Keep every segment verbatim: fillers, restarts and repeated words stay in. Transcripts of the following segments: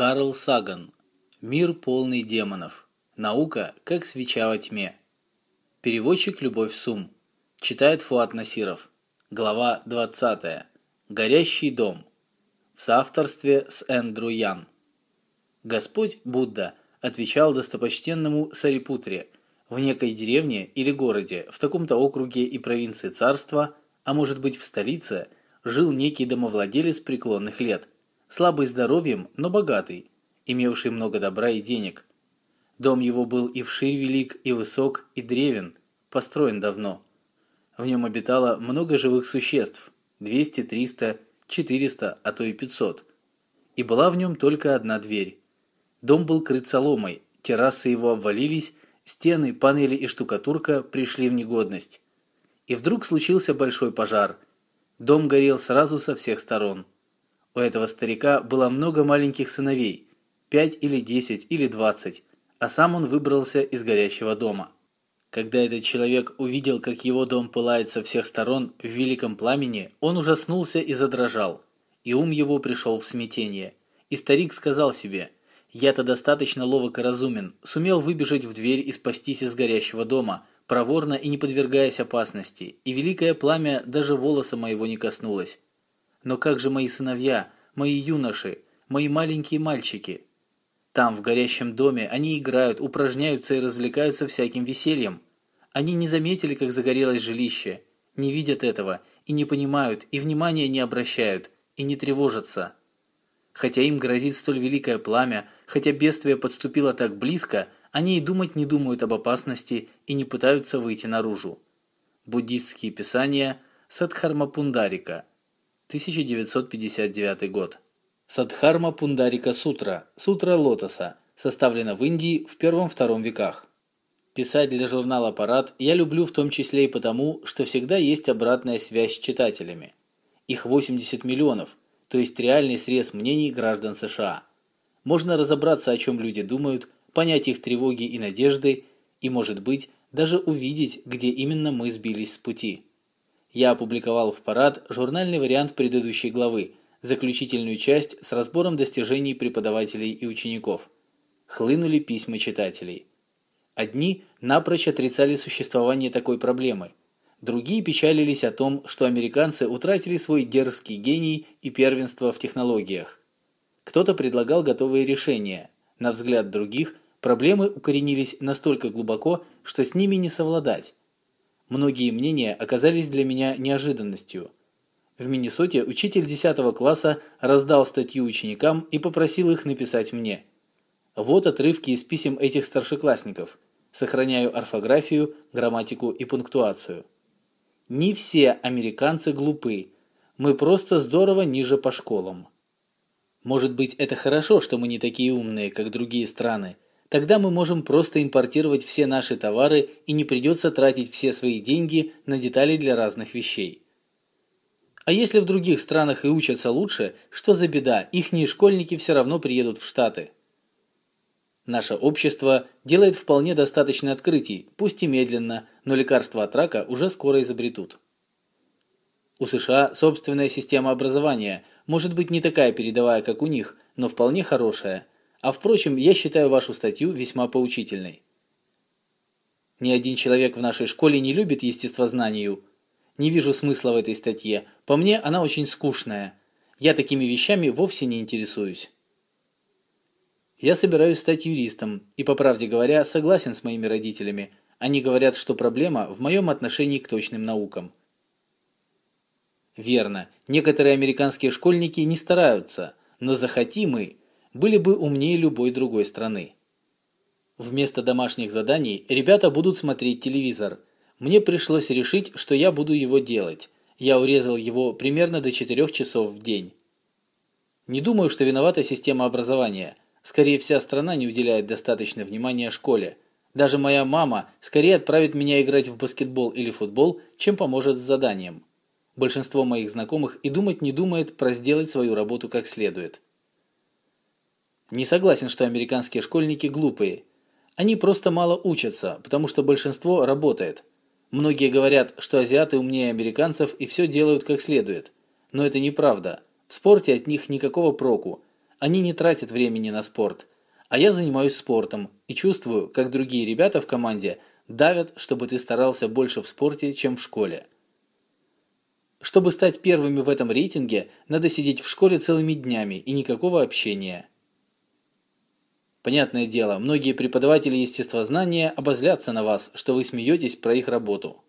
Карл Саган. Мир полный демонов. Наука, как свеча во тьме. Переводчик Любовь Сум. Читает Фуат Насиров. Глава двадцатая. Горящий дом. В соавторстве с Эндрю Ян. Господь Будда отвечал достопочтенному Сарипутре в некой деревне или городе, в таком-то округе и провинции царства, а может быть в столице, жил некий домовладелец преклонных лет, слабый здоровьем, но богатый, имевший много добра и денег. Дом его был и вширь велик, и высок, и древен, построен давно. В нем обитало много живых существ, двести, триста, четыреста, а то и пятьсот. И была в нем только одна дверь. Дом был крыт соломой, террасы его обвалились, стены, панели и штукатурка пришли в негодность. И вдруг случился большой пожар. Дом горел сразу со всех сторон. У этого старика было много маленьких сыновей, пять или десять или двадцать, а сам он выбрался из горящего дома. Когда этот человек увидел, как его дом пылает со всех сторон в великом пламени, он ужаснулся и задрожал, и ум его пришел в смятение. И старик сказал себе: «Я-то достаточно ловок и разумен, сумел выбежать в дверь и спастись из горящего дома, проворно и не подвергаясь опасности, и великое пламя даже волоса моего не коснулось. Но как же мои сыновья, мои юноши, мои маленькие мальчики? Там, в горящем доме, они играют, упражняются и развлекаются всяким весельем. Они не заметили, как загорелось жилище, не видят этого, и не понимают, и внимания не обращают, и не тревожатся. Хотя им грозит столь великое пламя, хотя бедствие подступило так близко, они и думать не думают об опасности и не пытаются выйти наружу». Буддистские писания Саддхарма Пундарика, тысяча девятьсот пятьдесят девятый год. Саддхарма Пундарика Сутра, Сутра Лотоса, составлена в Индии в первом-втором веках. Писать для журнала «Парад» я люблю в том числе и потому, что всегда есть обратная связь с читателями. Их восемьдесят миллионов, то есть реальный срез мнений граждан США. Можно разобраться, о чем люди думают, понять их тревоги и надежды, и, может быть, даже увидеть, где именно мы сбились с пути. Я опубликовал в «Парад» журнальный вариант предыдущей главы, заключительную часть с разбором достижений преподавателей и учеников. Хлынули письма читателей. Одни напрочь отрицали существование такой проблемы, другие печалились о том, что американцы утратили свой дерзкий гений и первенство в технологиях. Кто-то предлагал готовые решения. На взгляд других, проблемы укоренились настолько глубоко, что с ними не совладать. Многие мнения оказались для меня неожиданностью. В Миннесоте учитель десятого класса раздал статью ученикам и попросил их написать мне. Вот отрывки из писем этих старшеклассников. Сохраняю орфографию, грамматику и пунктуацию. Не все американцы глупы. Мы просто здорово ниже по школам. Может быть, это хорошо, что мы не такие умные, как другие страны. Тогда мы можем просто импортировать все наши товары и не придется тратить все свои деньги на детали для разных вещей. А если в других странах и учатся лучше, что за беда, ихние школьники все равно приедут в Штаты. Наше общество делает вполне достаточно открытий, пусть и медленно, но лекарства от рака уже скоро изобретут. У США собственная система образования, может быть не такая передовая, как у них, но вполне хорошая. А впрочем, я считаю вашу статью весьма поучительной. Ни один человек в нашей школе не любит естествознанию. Не вижу смысла в этой статье. По мне, она очень скучная. Я такими вещами вовсе не интересуюсь. Я собираюсь стать юристом и, по правде говоря, согласен с моими родителями. Они говорят, что проблема в моем отношении к точным наукам. Верно, некоторые американские школьники не стараются, но захоти мы, были бы умнее любой другой страны. Вместо домашних заданий ребята будут смотреть телевизор. Мне пришлось решить, что я буду его делать. Я урезал его примерно до четырёх часов в день. Не думаю, что виновата система образования. Скорее, вся страна не уделяет достаточно внимания школе. Даже моя мама скорее отправит меня играть в баскетбол или футбол, чем поможет с заданием. Большинство моих знакомых и думать не думает про сделать свою работу как следует. Не согласен, что американские школьники глупые. Они просто мало учатся, потому что большинство работает. Многие говорят, что азиаты умнее американцев и все делают как следует. Но это неправда. В спорте от них никакого проку. Они не тратят времени на спорт. А я занимаюсь спортом и чувствую, как другие ребята в команде давят, чтобы ты старался больше в спорте, чем в школе. Чтобы стать первыми в этом рейтинге, надо сидеть в школе целыми днями и никакого общения. Понятное дело, многие преподаватели естествознания обозлятся на вас, что вы смеетесь про их работу.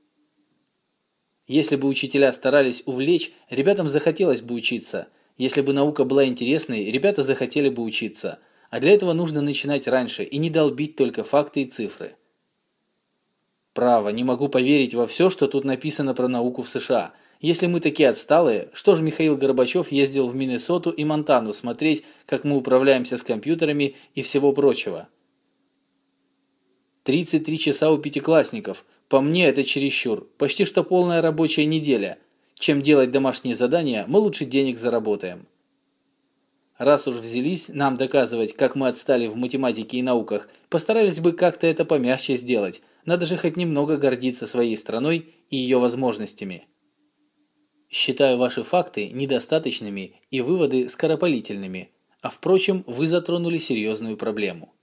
Если бы учителя старались увлечь, ребятам захотелось бы учиться. Если бы наука была интересной, ребята захотели бы учиться. А для этого нужно начинать раньше и не долбить только факты и цифры. Право, не могу поверить во все, что тут написано про науку в США. Если мы такие отсталые, что же Михаил Горбачев ездил в Миннесоту и Монтану смотреть, как мы управляемся с компьютерами и всего прочего? тридцать три часа у пятиклассников. По мне это чересчур. Почти что полная рабочая неделя. Чем делать домашние задания, мы лучше денег заработаем. Раз уж взялись нам доказывать, как мы отстали в математике и науках, постарались бы как-то это помягче сделать. Надо же хоть немного гордиться своей страной и ее возможностями. Считаю ваши факты недостаточными и выводы скоропалительными, а впрочем, вы затронули серьезную проблему.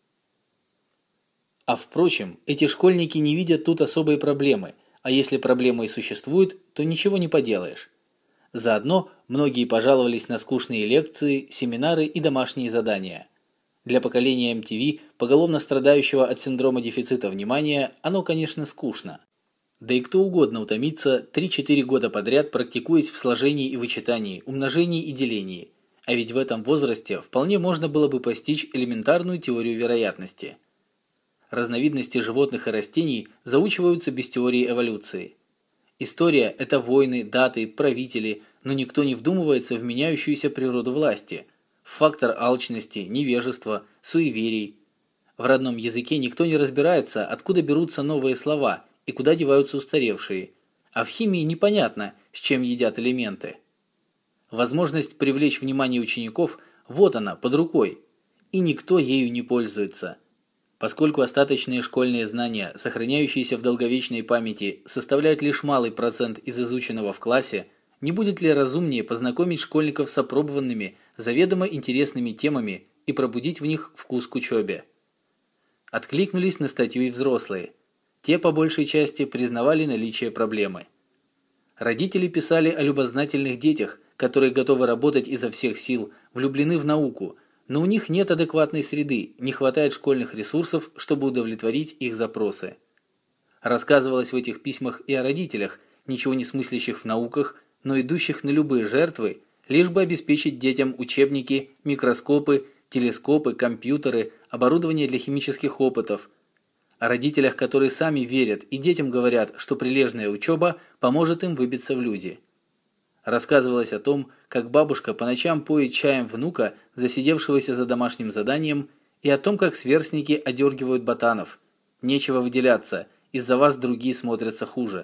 А впрочем, эти школьники не видят тут особой проблемы, а если проблема и существует, то ничего не поделаешь. Заодно многие пожаловались на скучные лекции, семинары и домашние задания. Для поколения эм ти ви, поголовно страдающего от синдрома дефицита внимания, оно, конечно, скучно. Да и кто угодно утомится три-четыре года подряд, практикуясь в сложении и вычитании, умножении и делении. А ведь в этом возрасте вполне можно было бы постичь элементарную теорию вероятности. Разновидности животных и растений заучиваются без теории эволюции. История – это войны, даты, правители, но никто не вдумывается в меняющуюся природу власти, в фактор алчности, невежества, суеверий. В родном языке никто не разбирается, откуда берутся новые слова и куда деваются устаревшие, а в химии непонятно, с чем едят элементы. Возможность привлечь внимание учеников – вот она, под рукой, и никто ею не пользуется. Поскольку остаточные школьные знания, сохраняющиеся в долговечной памяти, составляют лишь малый процент из изученного в классе, не будет ли разумнее познакомить школьников с опробованными, заведомо интересными темами и пробудить в них вкус к учебе? Откликнулись на статью и взрослые. Те, по большей части, признавали наличие проблемы. Родители писали о любознательных детях, которые готовы работать изо всех сил, влюблены в науку, но у них нет адекватной среды, не хватает школьных ресурсов, чтобы удовлетворить их запросы. Рассказывалось в этих письмах и о родителях, ничего не смыслящих в науках, но идущих на любые жертвы, лишь бы обеспечить детям учебники, микроскопы, телескопы, компьютеры, оборудование для химических опытов. О родителях, которые сами верят и детям говорят, что прилежная учеба поможет им выбиться в люди. Рассказывалось о том, как бабушка по ночам поет чаем внука, засидевшегося за домашним заданием, и о том, как сверстники одергивают ботанов. Нечего выделяться, из-за вас другие смотрятся хуже.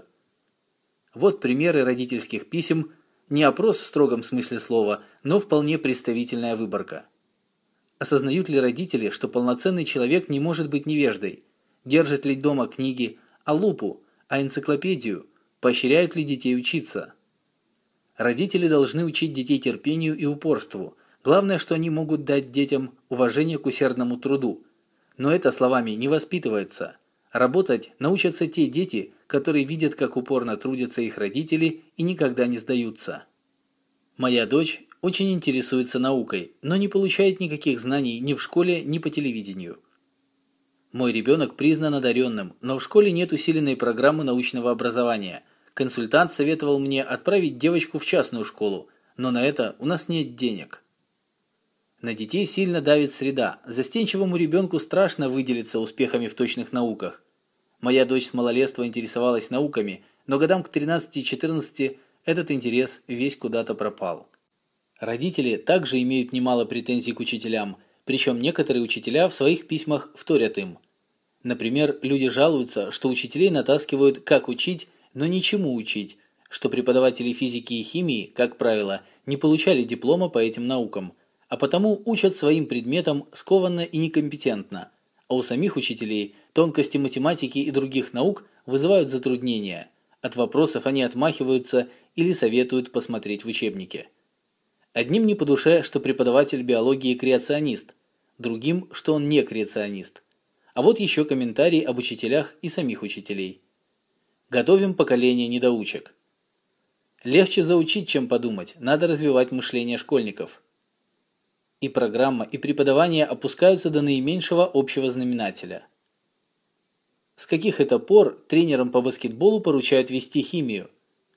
Вот примеры родительских писем, не опрос в строгом смысле слова, но вполне представительная выборка. Осознают ли родители, что полноценный человек не может быть невеждой? Держат ли дома книги, а лупу, а энциклопедию? Поощряют ли детей учиться? Родители должны учить детей терпению и упорству. Главное, что они могут дать детям уважение к усердному труду. Но это словами не воспитывается. Работать научатся те дети, которые видят, как упорно трудятся их родители и никогда не сдаются. Моя дочь очень интересуется наукой, но не получает никаких знаний ни в школе, ни по телевидению. Мой ребенок признан одаренным, но в школе нет усиленной программы научного образования. Консультант советовал мне отправить девочку в частную школу, но на это у нас нет денег. На детей сильно давит среда. Застенчивому ребенку страшно выделиться успехами в точных науках. Моя дочь с малолетства интересовалась науками, но годам к тринадцати-четырнадцати этот интерес весь куда-то пропал. Родители также имеют немало претензий к учителям, причем некоторые учителя в своих письмах вторят им. Например, люди жалуются, что учителей натаскивают как учить, но ничему учить, что преподаватели физики и химии, как правило, не получали диплома по этим наукам, а потому учат своим предметам скованно и некомпетентно, а у самих учителей тонкости математики и других наук вызывают затруднения, от вопросов они отмахиваются или советуют посмотреть в учебнике. Одним не по душе, что преподаватель биологии креационист, другим, что он не креационист. А вот еще комментарий об учителях и самих учителей. Готовим поколение недоучек. Легче заучить, чем подумать, надо развивать мышление школьников. И программа, и преподавание опускаются до наименьшего общего знаменателя. С каких это пор тренерам по баскетболу поручают вести химию?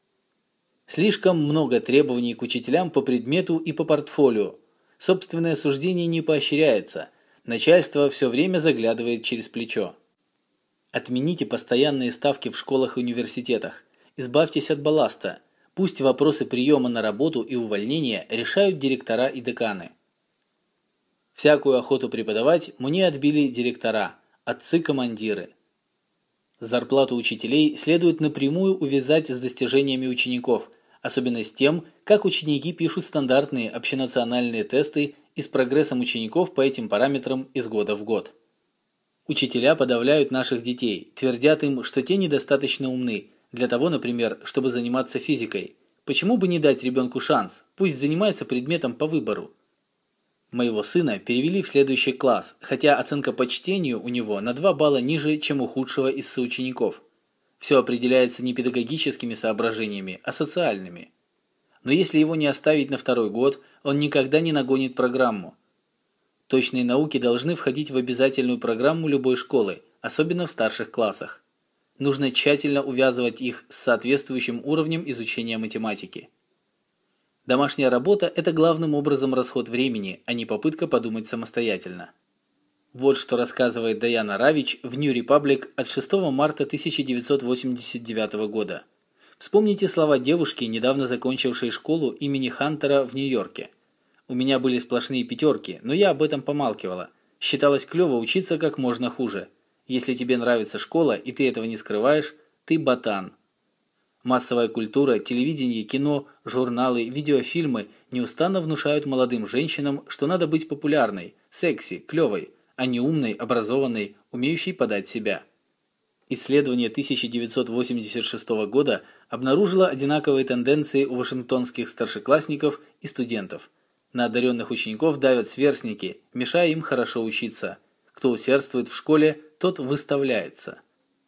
Слишком много требований к учителям по предмету и по портфолио. Собственное суждение не поощряется. Начальство все время заглядывает через плечо. Отмените постоянные ставки в школах и университетах. Избавьтесь от балласта. Пусть вопросы приема на работу и увольнения решают директора и деканы. Всякую охоту преподавать мне отбили директора, отцы-командиры. Зарплату учителей следует напрямую увязать с достижениями учеников, особенно с тем, как ученики пишут стандартные общенациональные тесты и с прогрессом учеников по этим параметрам из года в год. Учителя подавляют наших детей, твердят им, что те недостаточно умны, для того, например, чтобы заниматься физикой. Почему бы не дать ребенку шанс, пусть занимается предметом по выбору? Моего сына перевели в следующий класс, хотя оценка по чтению у него на два балла ниже, чем у худшего из соучеников. Все определяется не педагогическими соображениями, а социальными. Но если его не оставить на второй год, он никогда не нагонит программу. Точные науки должны входить в обязательную программу любой школы, особенно в старших классах. Нужно тщательно увязывать их с соответствующим уровнем изучения математики. Домашняя работа – это главным образом расход времени, а не попытка подумать самостоятельно. Вот что рассказывает Даяна Равич в New Republic от шестого марта тысяча девятьсот восемьдесят девятого года. Вспомните слова девушки, недавно закончившей школу имени Хантера в Нью-Йорке. «У меня были сплошные пятерки, но я об этом помалкивала. Считалось клево учиться как можно хуже. Если тебе нравится школа, и ты этого не скрываешь, ты ботан». Массовая культура, телевидение, кино, журналы, видеофильмы неустанно внушают молодым женщинам, что надо быть популярной, секси, клевой, а не умной, образованной, умеющей подать себя. Исследование тысяча девятьсот восемьдесят шестого года обнаружило одинаковые тенденции у вашингтонских старшеклассников и студентов. На одаренных учеников давят сверстники, мешая им хорошо учиться. Кто усердствует в школе, тот выставляется.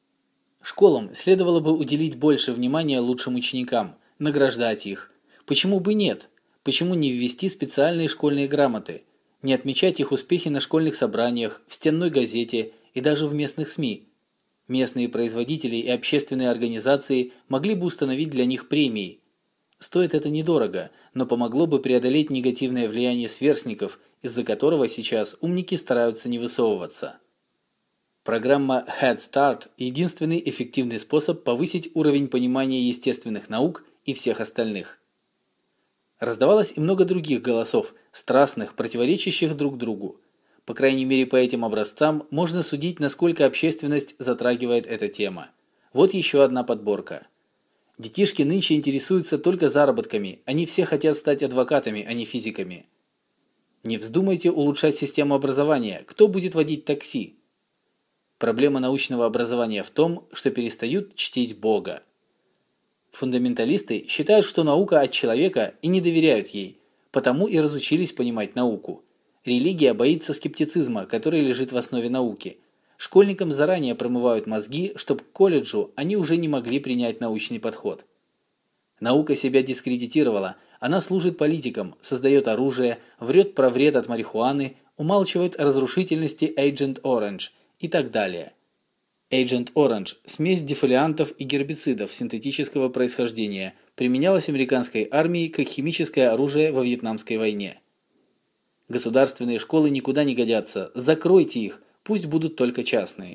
Школам следовало бы уделить больше внимания лучшим ученикам, награждать их. Почему бы нет? Почему не ввести специальные школьные грамоты? Не отмечать их успехи на школьных собраниях, в стенной газете и даже в местных СМИ? Местные производители и общественные организации могли бы установить для них премии. Стоит это недорого, но помогло бы преодолеть негативное влияние сверстников, из-за которого сейчас умники стараются не высовываться. Программа Head Start – единственный эффективный способ повысить уровень понимания естественных наук и всех остальных. Раздавалось и много других голосов, страстных, противоречащих друг другу. По крайней мере, по этим образцам можно судить, насколько общественность затрагивает эта тема. Вот еще одна подборка. Детишки нынче интересуются только заработками, они все хотят стать адвокатами, а не физиками. Не вздумайте улучшать систему образования, кто будет водить такси? Проблема научного образования в том, что перестают чтить Бога. Фундаменталисты считают, что наука от человека и не доверяют ей, потому и разучились понимать науку. Религия боится скептицизма, который лежит в основе науки. Школьникам заранее промывают мозги, чтобы к колледжу они уже не могли принять научный подход. Наука себя дискредитировала, она служит политикам, создает оружие, врет про вред от марихуаны, умалчивает о разрушительности Agent Orange и так далее. Agent Orange – смесь дефолиантов и гербицидов синтетического происхождения, применялась американской армией как химическое оружие во Вьетнамской войне. Государственные школы никуда не годятся, закройте их, пусть будут только частные.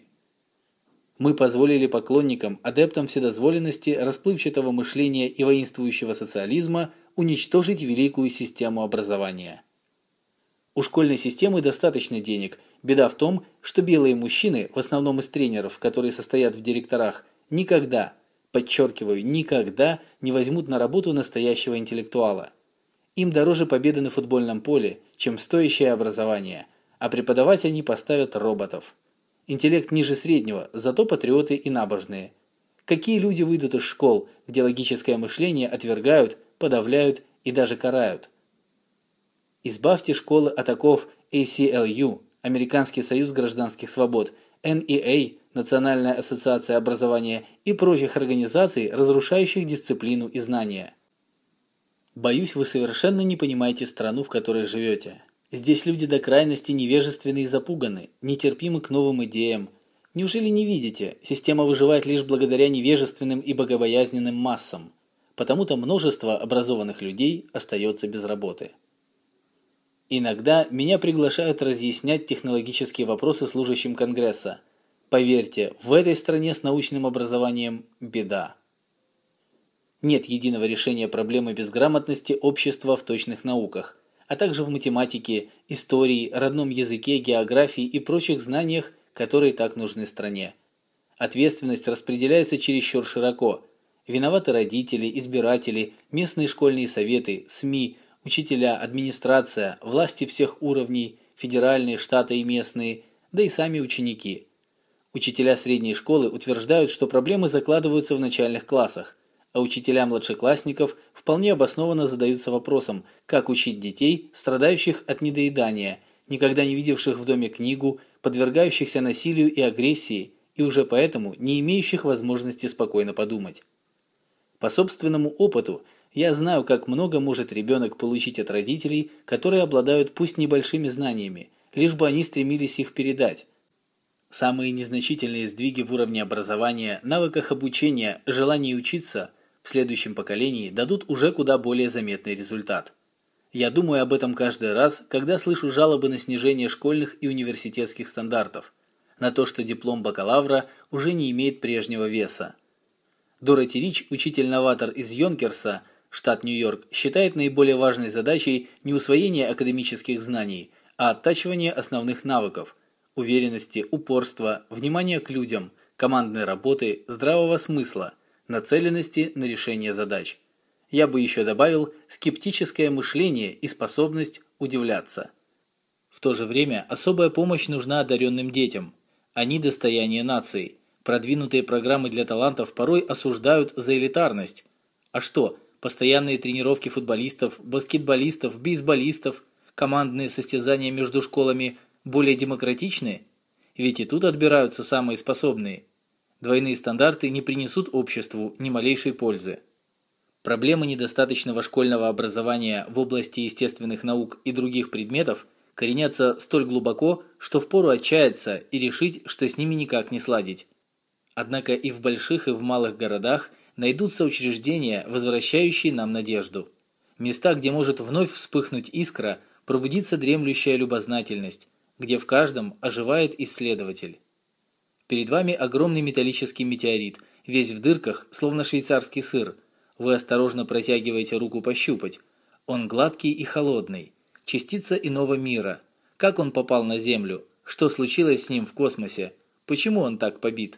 Мы позволили поклонникам, адептам вседозволенности, расплывчатого мышления и воинствующего социализма уничтожить великую систему образования. У школьной системы достаточно денег. Беда в том, что белые мужчины, в основном из тренеров, которые состоят в директорах, никогда, подчеркиваю, никогда не возьмут на работу настоящего интеллектуала. Им дороже победы на футбольном поле, чем стоящее образование, а преподавать они поставят роботов. Интеллект ниже среднего, зато патриоты и набожные. Какие люди выйдут из школ, где логическое мышление отвергают, подавляют и даже карают? Избавьте школы от оков эй си эл ю, Американский союз гражданских свобод, эн и эй, Национальная ассоциация образования и прочих организаций, разрушающих дисциплину и знания. Боюсь, вы совершенно не понимаете страну, в которой живете. Здесь люди до крайности невежественны и запуганы, нетерпимы к новым идеям. Неужели не видите, система выживает лишь благодаря невежественным и богобоязненным массам. Потому-то множество образованных людей остается без работы. Иногда меня приглашают разъяснять технологические вопросы служащим Конгресса. Поверьте, в этой стране с научным образованием беда. Нет единого решения проблемы безграмотности общества в точных науках, а также в математике, истории, родном языке, географии и прочих знаниях, которые так нужны стране. Ответственность распределяется чересчур широко. Виноваты родители, избиратели, местные школьные советы, СМИ, учителя, администрация, власти всех уровней, федеральные, штаты и местные, да и сами ученики. Учителя средней школы утверждают, что проблемы закладываются в начальных классах, а учителя младшеклассников вполне обоснованно задаются вопросом, как учить детей, страдающих от недоедания, никогда не видевших в доме книгу, подвергающихся насилию и агрессии, и уже поэтому не имеющих возможности спокойно подумать. По собственному опыту я знаю, как много может ребенок получить от родителей, которые обладают пусть небольшими знаниями, лишь бы они стремились их передать. Самые незначительные сдвиги в уровне образования, навыках обучения, желании учиться в следующем поколении дадут уже куда более заметный результат. Я думаю об этом каждый раз, когда слышу жалобы на снижение школьных и университетских стандартов, на то, что диплом бакалавра уже не имеет прежнего веса. Дороти Рич, учитель-новатор из Йонкерса, штат Нью-Йорк, считает наиболее важной задачей не усвоение академических знаний, а оттачивание основных навыков – уверенности, упорства, внимания к людям, командной работы, здравого смысла, нацеленности на решение задач. Я бы еще добавил скептическое мышление и способность удивляться. В то же время особая помощь нужна одаренным детям. Они достояние нации. Продвинутые программы для талантов порой осуждают за элитарность. А что, постоянные тренировки футболистов, баскетболистов, бейсболистов, командные состязания между школами более демократичны? Ведь и тут отбираются самые способные. Двойные стандарты не принесут обществу ни малейшей пользы. Проблемы недостаточного школьного образования в области естественных наук и других предметов коренятся столь глубоко, что впору отчаяться и решить, что с ними никак не сладить. Однако и в больших, и в малых городах найдутся учреждения, возвращающие нам надежду. Места, где может вновь вспыхнуть искра, пробудится дремлющая любознательность, где в каждом оживает исследователь. Перед вами огромный металлический метеорит, весь в дырках, словно швейцарский сыр. Вы осторожно протягиваете руку пощупать. Он гладкий и холодный. Частица иного мира. Как он попал на Землю? Что случилось с ним в космосе? Почему он так побит?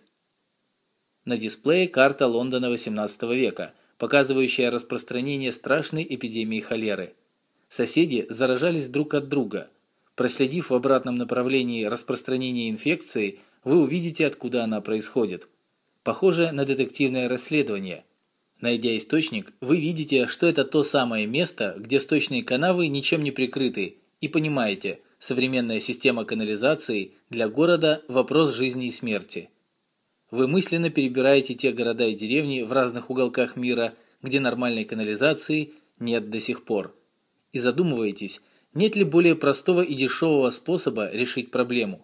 На дисплее карта Лондона восемнадцатого века, показывающая распространение страшной эпидемии холеры. Соседи заражались друг от друга. Проследив в обратном направлении распространение инфекции, вы увидите, откуда она происходит. Похоже на детективное расследование. Найдя источник, вы видите, что это то самое место, где сточные канавы ничем не прикрыты, и понимаете, современная система канализации для города – вопрос жизни и смерти. Вы мысленно перебираете те города и деревни в разных уголках мира, где нормальной канализации нет до сих пор. И задумываетесь, нет ли более простого и дешевого способа решить проблему.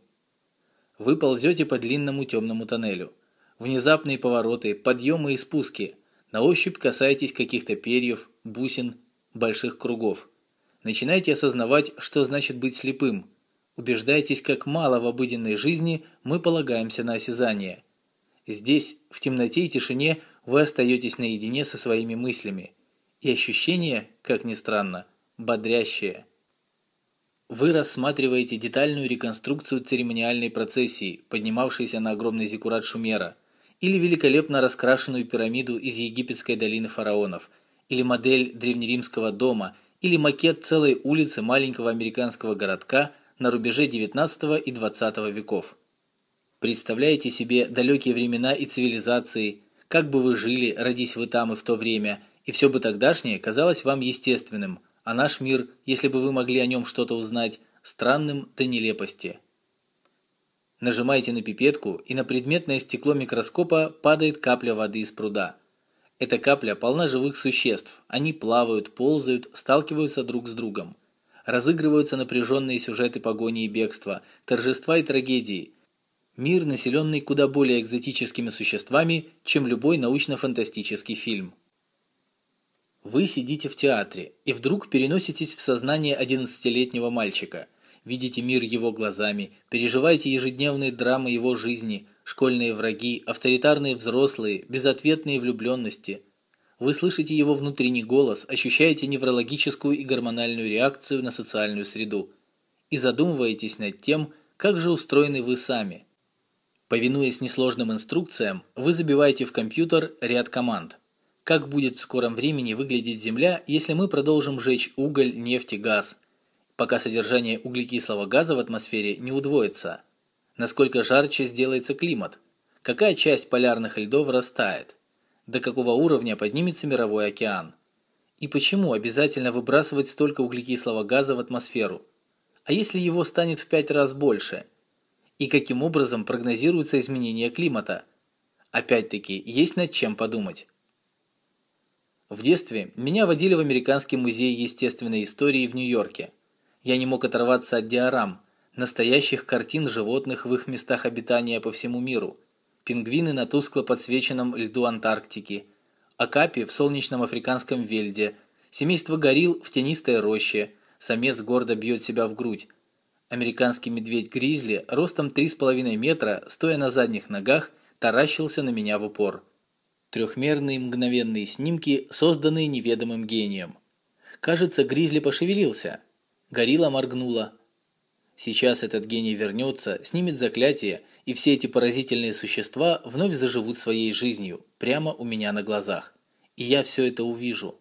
Вы ползете по длинному темному тоннелю. Внезапные повороты, подъемы и спуски. На ощупь касаетесь каких-то перьев, бусин, больших кругов. Начинаете осознавать, что значит быть слепым. Убеждаетесь, как мало в обыденной жизни мы полагаемся на осязание. Здесь, в темноте и тишине, вы остаетесь наедине со своими мыслями. И ощущение, как ни странно, бодрящее. Вы рассматриваете детальную реконструкцию церемониальной процессии, поднимавшейся на огромный зиккурат Шумера, или великолепно раскрашенную пирамиду из египетской долины фараонов, или модель древнеримского дома, или макет целой улицы маленького американского городка на рубеже девятнадцатого и двадцатого веков. Представляете себе далекие времена и цивилизации, как бы вы жили, родись вы там и в то время, и все бы тогдашнее казалось вам естественным, а наш мир, если бы вы могли о нем что-то узнать, странным до нелепости. Нажимаете на пипетку, и на предметное стекло микроскопа падает капля воды из пруда. Эта капля полна живых существ, они плавают, ползают, сталкиваются друг с другом. Разыгрываются напряженные сюжеты погони и бегства, торжества и трагедии. Мир, населенный куда более экзотическими существами, чем любой научно-фантастический фильм. Вы сидите в театре и вдруг переноситесь в сознание одиннадцатилетнего мальчика. Видите мир его глазами, переживаете ежедневные драмы его жизни, школьные враги, авторитарные взрослые, безответные влюбленности. Вы слышите его внутренний голос, ощущаете неврологическую и гормональную реакцию на социальную среду. И задумываетесь над тем, как же устроены вы сами. Повинуясь несложным инструкциям, вы забиваете в компьютер ряд команд. Как будет в скором времени выглядеть Земля, если мы продолжим жечь уголь, нефть и газ, пока содержание углекислого газа в атмосфере не удвоится? Насколько жарче сделается климат? Какая часть полярных льдов растает? До какого уровня поднимется мировой океан? И почему обязательно выбрасывать столько углекислого газа в атмосферу? А если его станет в пять раз больше? И каким образом прогнозируется изменение климата? Опять-таки, есть над чем подумать. В детстве меня водили в Американский музей естественной истории в Нью-Йорке. Я не мог оторваться от диорам, настоящих картин животных в их местах обитания по всему миру. Пингвины на тускло подсвеченном льду Антарктики, окапи в солнечном африканском вельде, семейство горилл в тенистой роще, самец гордо бьет себя в грудь. Американский медведь-гризли ростом три с половиной метра, стоя на задних ногах, таращился на меня в упор. Трехмерные мгновенные снимки, созданные неведомым гением. Кажется, гризли пошевелился. Горилла моргнула. Сейчас этот гений вернется, снимет заклятие, и все эти поразительные существа вновь заживут своей жизнью, прямо у меня на глазах. И я все это увижу.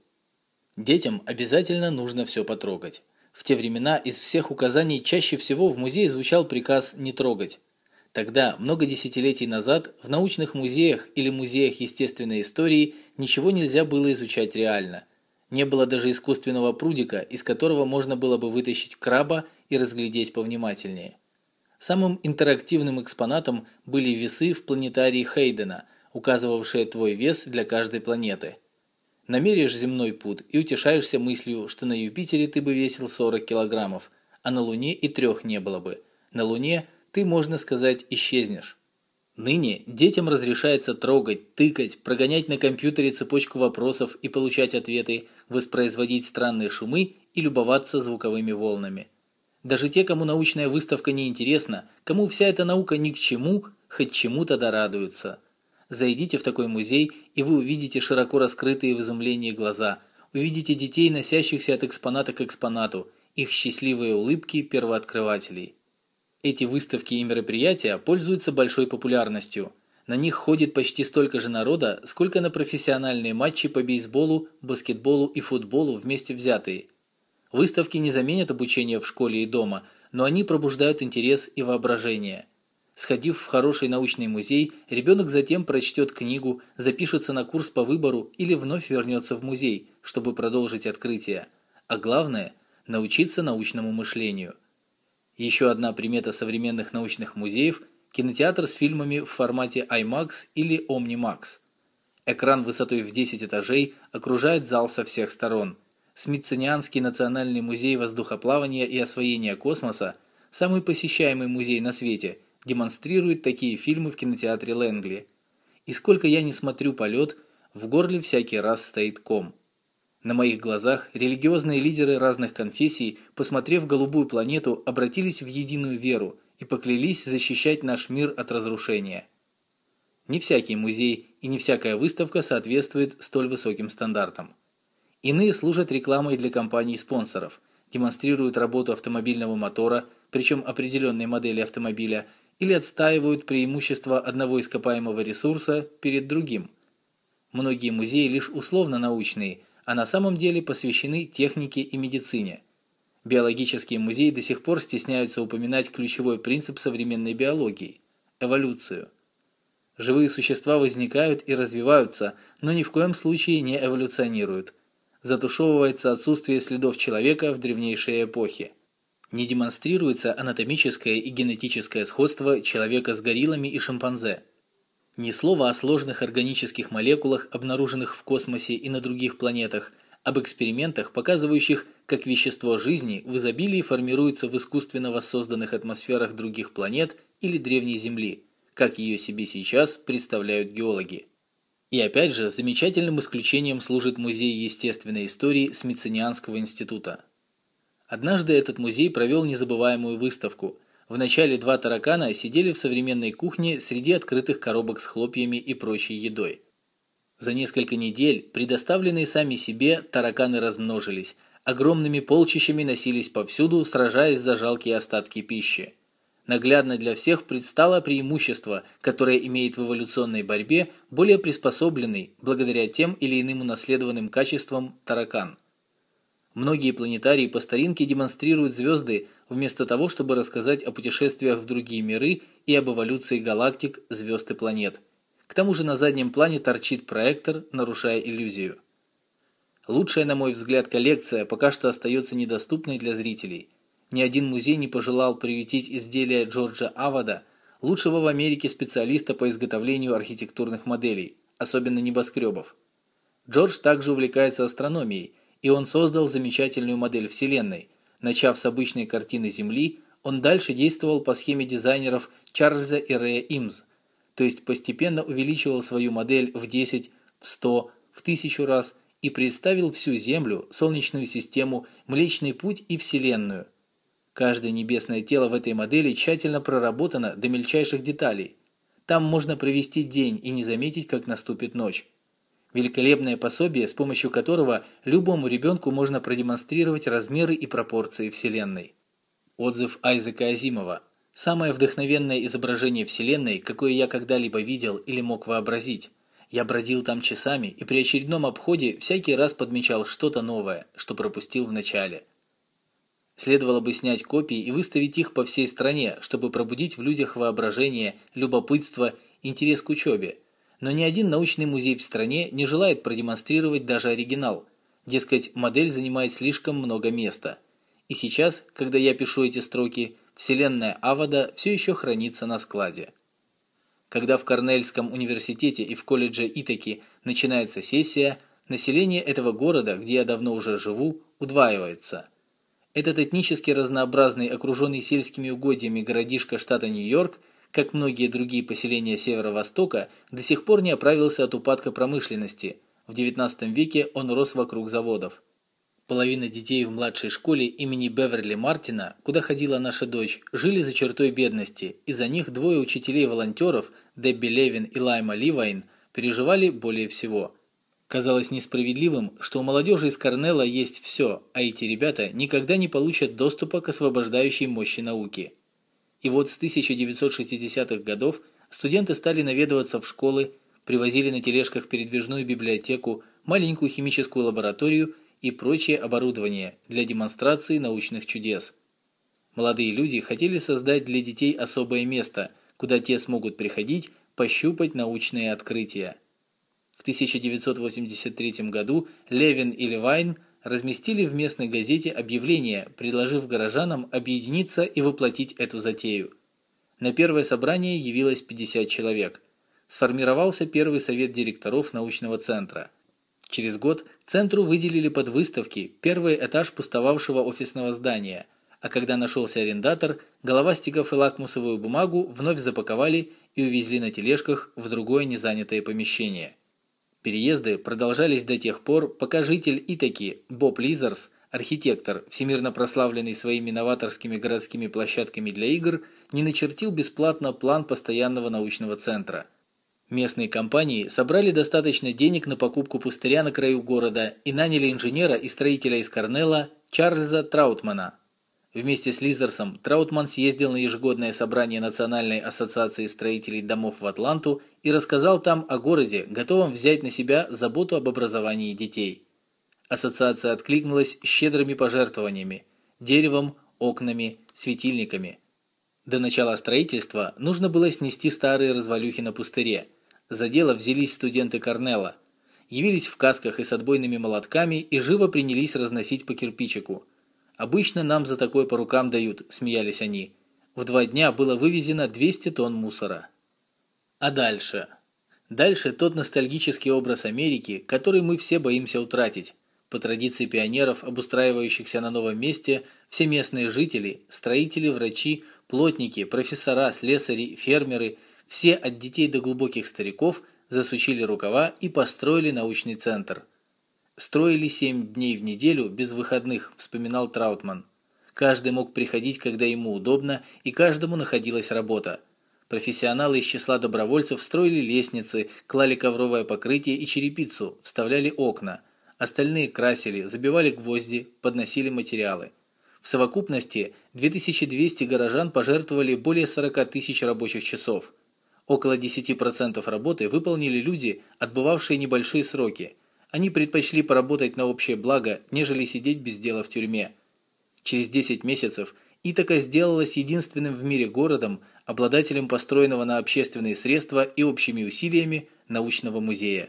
Детям обязательно нужно все потрогать. В те времена из всех указаний чаще всего в музее звучал приказ «не трогать». Тогда, много десятилетий назад, в научных музеях или музеях естественной истории ничего нельзя было изучать реально. Не было даже искусственного прудика, из которого можно было бы вытащить краба и разглядеть повнимательнее. Самым интерактивным экспонатом были весы в планетарии Хейдена, указывавшие твой вес для каждой планеты. Намеришь земной пуд и утешаешься мыслью, что на Юпитере ты бы весил сорок килограммов, а на Луне и трех не было бы. На Луне ты, можно сказать, исчезнешь. Ныне детям разрешается трогать, тыкать, прогонять на компьютере цепочку вопросов и получать ответы, воспроизводить странные шумы и любоваться звуковыми волнами. Даже те, кому научная выставка не интересна, кому вся эта наука ни к чему, хоть чему-то дорадуются. Зайдите в такой музей, и вы увидите широко раскрытые в изумлении глаза, увидите детей, носящихся от экспоната к экспонату, их счастливые улыбки первооткрывателей. Эти выставки и мероприятия пользуются большой популярностью. На них ходит почти столько же народа, сколько на профессиональные матчи по бейсболу, баскетболу и футболу вместе взятые. Выставки не заменят обучение в школе и дома, но они пробуждают интерес и воображение. Сходив в хороший научный музей, ребенок затем прочтет книгу, запишется на курс по выбору или вновь вернется в музей, чтобы продолжить открытие. А главное – научиться научному мышлению. Еще одна примета современных научных музеев – кинотеатр с фильмами в формате IMAX или OmniMax. Экран высотой в десять этажей окружает зал со всех сторон. Смитсонианский национальный музей воздухоплавания и освоения космоса, самый посещаемый музей на свете, демонстрирует такие фильмы в кинотеатре Лэнгли. И сколько я не смотрю полет, в горле всякий раз стоит ком. На моих глазах религиозные лидеры разных конфессий, посмотрев голубую планету, обратились в единую веру и поклялись защищать наш мир от разрушения. Не всякий музей и не всякая выставка соответствует столь высоким стандартам. Иные служат рекламой для компаний-спонсоров, демонстрируют работу автомобильного мотора, причем определенной модели автомобиля, или отстаивают преимущества одного ископаемого ресурса перед другим. Многие музеи лишь условно научные, а на самом деле посвящены технике и медицине. Биологические музеи до сих пор стесняются упоминать ключевой принцип современной биологии – эволюцию. Живые существа возникают и развиваются, но ни в коем случае не эволюционируют. затушевывается отсутствие следов человека в древнейшей эпохе. Не демонстрируется анатомическое и генетическое сходство человека с гориллами и шимпанзе. Ни слова о сложных органических молекулах, обнаруженных в космосе и на других планетах, об экспериментах, показывающих, как вещество жизни в изобилии формируется в искусственно воссозданных атмосферах других планет или древней Земли, как ее себе сейчас представляют геологи. И опять же, замечательным исключением служит Музей естественной истории Смитсонианского института. Однажды этот музей провел незабываемую выставку. Вначале два таракана сидели в современной кухне среди открытых коробок с хлопьями и прочей едой. За несколько недель, предоставленные сами себе, тараканы размножились, огромными полчищами носились повсюду, сражаясь за жалкие остатки пищи. Наглядно для всех предстало преимущество, которое имеет в эволюционной борьбе более приспособленный, благодаря тем или иным унаследованным качествам, таракан. Многие планетарии по старинке демонстрируют звезды, вместо того, чтобы рассказать о путешествиях в другие миры и об эволюции галактик, звезд и планет. К тому же на заднем плане торчит проектор, нарушая иллюзию. Лучшая, на мой взгляд, коллекция пока что остается недоступной для зрителей. Ни один музей не пожелал приютить изделия Джорджа Авада, лучшего в Америке специалиста по изготовлению архитектурных моделей, особенно небоскребов. Джордж также увлекается астрономией, и он создал замечательную модель Вселенной. Начав с обычной картины Земли, он дальше действовал по схеме дизайнеров Чарльза и Рэя Имз, то есть постепенно увеличивал свою модель в десять, в сто, в тысячу раз и представил всю Землю, Солнечную систему, Млечный Путь и Вселенную. Каждое небесное тело в этой модели тщательно проработано до мельчайших деталей. Там можно провести день и не заметить, как наступит ночь. Великолепное пособие, с помощью которого любому ребенку можно продемонстрировать размеры и пропорции Вселенной. Отзыв Айзека Азимова. Самое вдохновенное изображение Вселенной, какое я когда-либо видел или мог вообразить. Я бродил там часами и при очередном обходе всякий раз подмечал что-то новое, что пропустил в начале. Следовало бы снять копии и выставить их по всей стране, чтобы пробудить в людях воображение, любопытство, интерес к учебе. Но ни один научный музей в стране не желает продемонстрировать даже оригинал. Дескать, модель занимает слишком много места. И сейчас, когда я пишу эти строки, Вселенная Авада все еще хранится на складе. Когда в Корнельском университете и в колледже Итаки начинается сессия, население этого города, где я давно уже живу, удваивается. Этот этнически разнообразный, окруженный сельскими угодьями городишко штата Нью-Йорк, как многие другие поселения Северо-Востока, до сих пор не оправился от упадка промышленности. В девятнадцатом веке он рос вокруг заводов. Половина детей в младшей школе имени Беверли Мартина, куда ходила наша дочь, жили за чертой бедности, и за них двое учителей-волонтеров, Дебби Левин и Лайма Ливайн, переживали более всего. Казалось несправедливым, что у молодежи из Корнелла есть все, а эти ребята никогда не получат доступа к освобождающей мощи науки. И вот с тысяча девятьсот шестидесятых годов студенты стали наведываться в школы, привозили на тележках передвижную библиотеку, маленькую химическую лабораторию и прочее оборудование для демонстрации научных чудес. Молодые люди хотели создать для детей особое место, куда те смогут приходить, пощупать научные открытия. В тысяча девятьсот восемьдесят третьем году Левин и Ливайн разместили в местной газете объявление, предложив горожанам объединиться и воплотить эту затею. На первое собрание явилось пятьдесят человек. Сформировался первый совет директоров научного центра. Через год центру выделили под выставки первый этаж пустовавшего офисного здания, а когда нашелся арендатор, головастиков и лакмусовую бумагу вновь запаковали и увезли на тележках в другое незанятое помещение. Переезды продолжались до тех пор, пока житель Итаки Боб Лизарс, архитектор, всемирно прославленный своими новаторскими городскими площадками для игр, не начертил бесплатно план постоянного научного центра. Местные компании собрали достаточно денег на покупку пустыря на краю города и наняли инженера и строителя из Корнелла Чарльза Траутмана. Вместе с Лизарсом Траутман съездил на ежегодное собрание Национальной ассоциации строителей домов в Атланту и рассказал там о городе, готовом взять на себя заботу об образовании детей. Ассоциация откликнулась щедрыми пожертвованиями – деревом, окнами, светильниками. До начала строительства нужно было снести старые развалюхи на пустыре. За дело взялись студенты Корнелла. явились в касках и с отбойными молотками и живо принялись разносить по кирпичику. «Обычно нам за такое по рукам дают», – смеялись они. В два дня было вывезено двести тонн мусора. А дальше? Дальше тот ностальгический образ Америки, который мы все боимся утратить. По традиции пионеров, обустраивающихся на новом месте, все местные жители, строители, врачи, плотники, профессора, слесари, фермеры, все от детей до глубоких стариков засучили рукава и построили научный центр. «Строили семь дней в неделю, без выходных», – вспоминал Траутман. Каждый мог приходить, когда ему удобно, и каждому находилась работа. Профессионалы из числа добровольцев строили лестницы, клали ковровое покрытие и черепицу, вставляли окна. Остальные красили, забивали гвозди, подносили материалы. В совокупности две тысячи двести горожан пожертвовали более сорок тысяч рабочих часов. Около десять процентов работы выполнили люди, отбывавшие небольшие сроки. Они предпочли поработать на общее благо, нежели сидеть без дела в тюрьме. Через десять месяцев Итака сделалась единственным в мире городом, обладателем построенного на общественные средства и общими усилиями научного музея.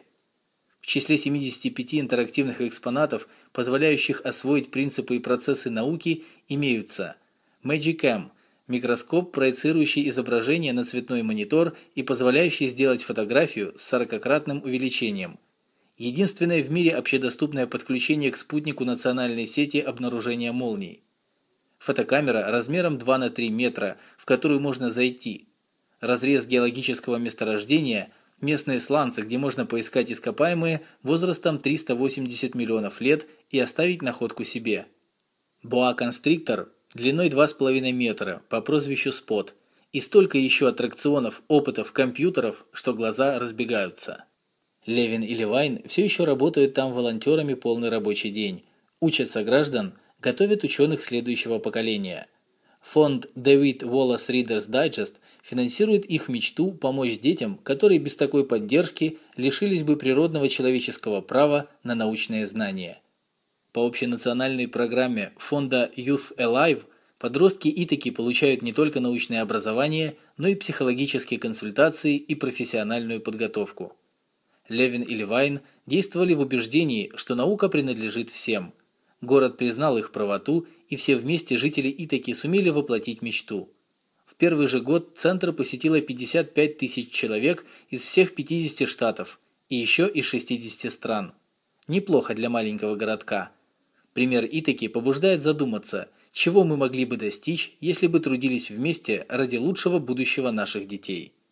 В числе семидесяти пяти интерактивных экспонатов, позволяющих освоить принципы и процессы науки, имеются Magicam – микроскоп, проецирующий изображение на цветной монитор и позволяющий сделать фотографию с сорокакратным увеличением. Единственное в мире общедоступное подключение к спутнику национальной сети обнаружения молний. Фотокамера размером два на три метра, в которую можно зайти. Разрез геологического месторождения, местные сланцы, где можно поискать ископаемые возрастом триста восемьдесят миллионов лет и оставить находку себе. Боа-констриктор длиной два с половиной метра по прозвищу Спот. И столько еще аттракционов, опытов, компьютеров, что глаза разбегаются. Левин и Левайн все еще работают там волонтерами полный рабочий день. Учат сограждан, готовят ученых следующего поколения. Фонд David Wallace Reader's Digest финансирует их мечту помочь детям, которые без такой поддержки лишились бы природного человеческого права на научные знания. По общенациональной программе фонда Youth Alive подростки Итаки получают не только научное образование, но и психологические консультации и профессиональную подготовку. Левин и Левайн действовали в убеждении, что наука принадлежит всем. Город признал их правоту, и все вместе жители Итаки сумели воплотить мечту. В первый же год центр посетило пятьдесят пять тысяч человек из всех пятидесяти штатов и еще из шестидесяти стран. Неплохо для маленького городка. Пример Итаки побуждает задуматься, чего мы могли бы достичь, если бы трудились вместе ради лучшего будущего наших детей.